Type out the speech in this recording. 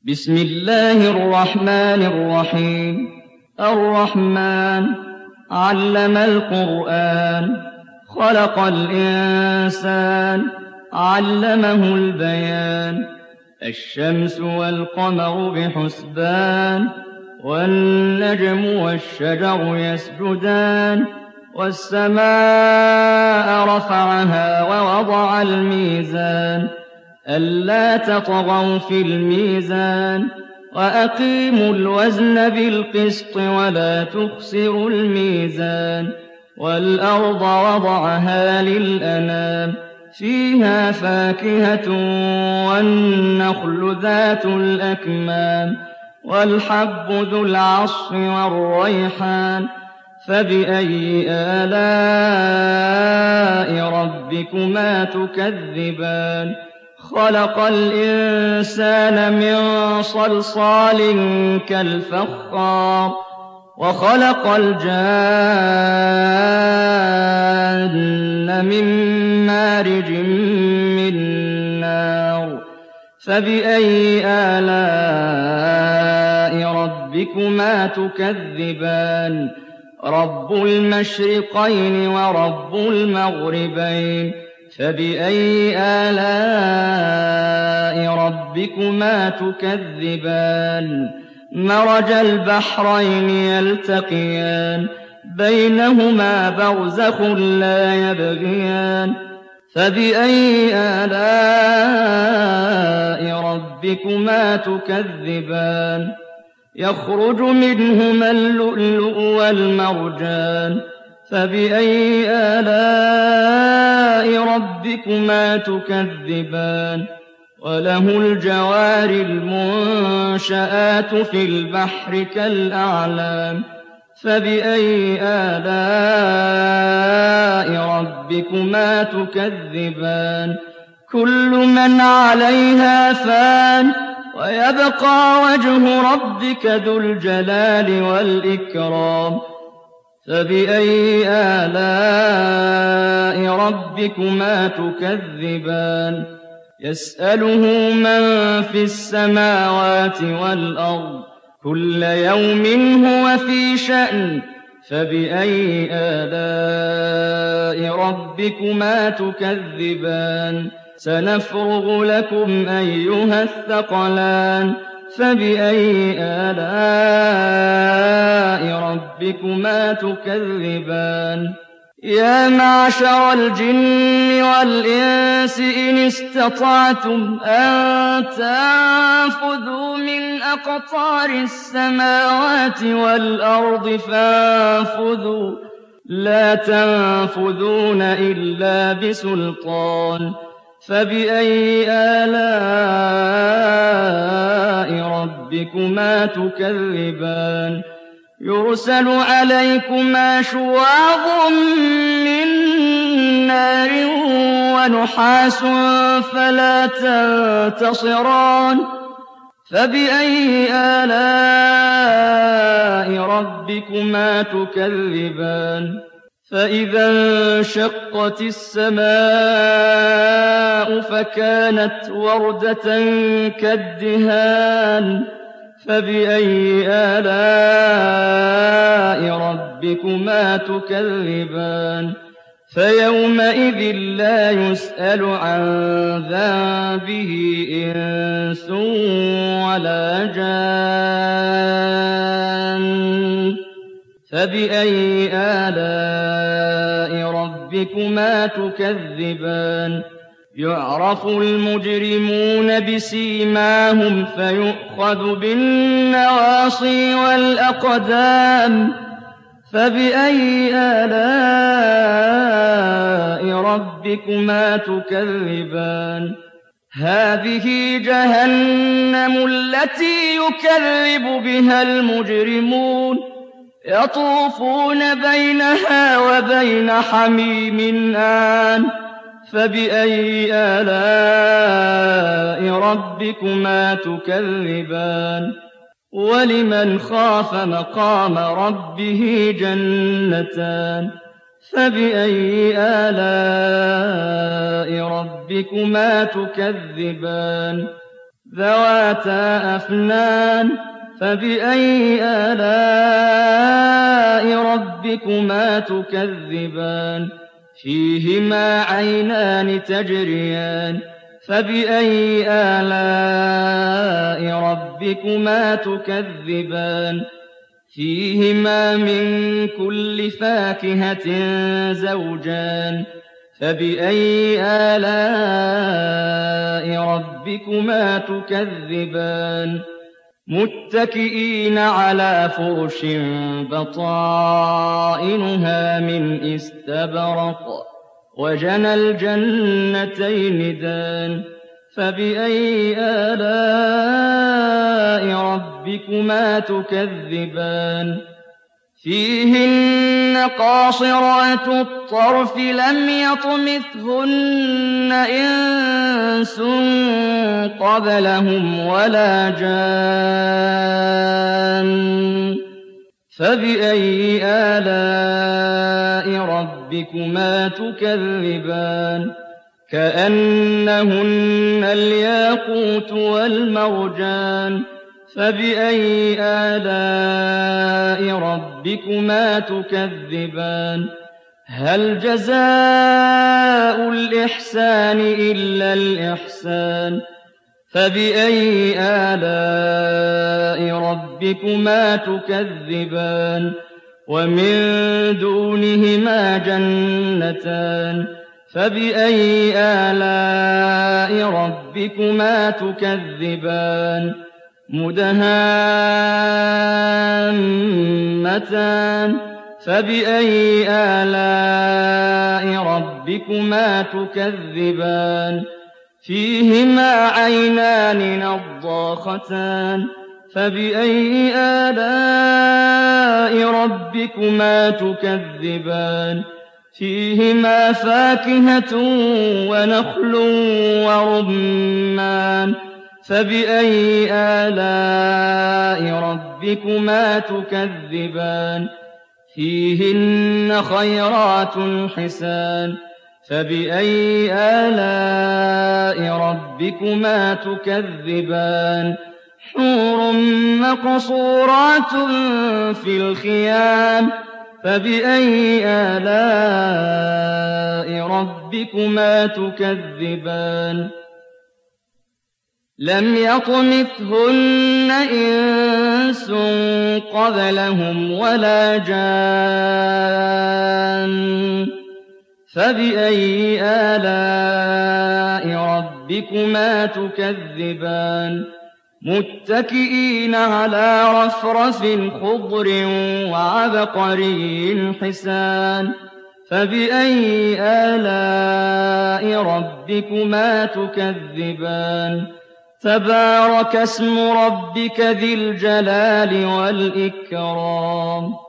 بسم الله الرحمن الرحيم. الرحمن علم القرآن، خلق الإنسان، علمه البيان. الشمس والقمر بحسبان، والنجم والشجر يسجدان. والسماء رفعها ووضع الميزان، ألا تطغوا في الميزان، وأقيموا الوزن بالقسط ولا تخسروا الميزان. والأرض وضعها للأنام، فيها فاكهة والنخل ذات الأكمام، والحب ذو العصف والريحان. فبأي آلاء ربكما تكذبان؟ خلق الإنسان من صلصال كالفخار، وخلق الجان من مارج من نار. فبأي آلاء ربكما تكذبان؟ رب المشرقين ورب المغربين. فبأي آلاء ربكما تكذبان؟ مرج البحرين يلتقيان، بينهما برزخ لا يبغيان. فبأي آلاء ربكما تكذبان؟ يخرج منهما اللؤلؤ والمرجان. فبأي آلاء ربكما تكذبان؟ وله الجوار المنشآت في البحر كالأعلام. فبأي آلاء ربكما تكذبان؟ كل من عليها فان، ويبقى وجه ربك ذو الجلال والإكرام. فبأي آلاء ربكما تكذبان؟ يسأله من في السماوات والأرض، كل يوم هو في شأن. فبأي آلاء ربكما تكذبان؟ سنفرغ لكم أيها الثقلان. فبأي آلاء ربكما تكذبان؟ يا معشر الجن والإنس إن استطعتم أن تنفذوا من أقطار السماوات والأرض فانفذوا، لا تنفذون إلا بسلطان. فبأي آلاء ربكما تكذبان؟ يرسل عليكما شواظ من نار ونحاس فلا تنتصران. فبأي آلاء ربكما تكذبان؟ فإذا انشقت السماء فكانت وردة كالدهان. فبأي آلاء ربكما تكذبان؟ فيومئذ لا يسأل عن ذنبه إنس ولا جان. فبأي آلاء ربكما تكذبان؟ يعرف المجرمون بسيماهم فيؤخذ بالنواصي والأقدام. فبأي آلاء ربكما تكذبان؟ هذه جهنم التي يكذب بها المجرمون، يطوفون بينها وبين حميم آن. فبأي آلاء ربكما تكذبان؟ ولمن خاف مقام ربه جنتان. فبأي آلاء ربكما تكذبان؟ ذواتا أفنان فبأي آلاء ربكما تكذبان فيهما عينان تجريان فبأي آلاء ربكما تكذبان فيهما من كل فاكهة زوجان فبأي آلاء ربكما تكذبان متكئين على فرش بطائنها من استبرق وجنى الجنتين دان فبأي آلاء ربكما تكذبان فيهن قاصرات الطرف لم يطمثهن إنس قبلهم ولا جان فبأي آلاء ربكما تكذبان كأنهن الياقوت والمرجان فبأي آلاء ربكما تكذبان هل جزاء الإحسان إلا الإحسان فبأي آلاء ربكما تكذبان ومن دونهما جنتان فبأي آلاء ربكما تكذبان مدهامتان فبأي آلاء ربكما تكذبان فيهما عينان نضاختان فبأي آلاء ربكما تكذبان فيهما فاكهة ونخل ورمان فبأي آلاء ربكما تكذبان فيهن خيرات حسان فبأي آلاء ربكما تكذبان حور مقصورات في الخيام فبأي آلاء ربكما تكذبان لم يطمثهن إنس قبلهم ولا جان فبأي آلاء ربكما تكذبان متكئين على رفرف خضر وعبقري حسان فبأي آلاء ربكما تكذبان تبارك اسم ربك ذي الجلال والإكرام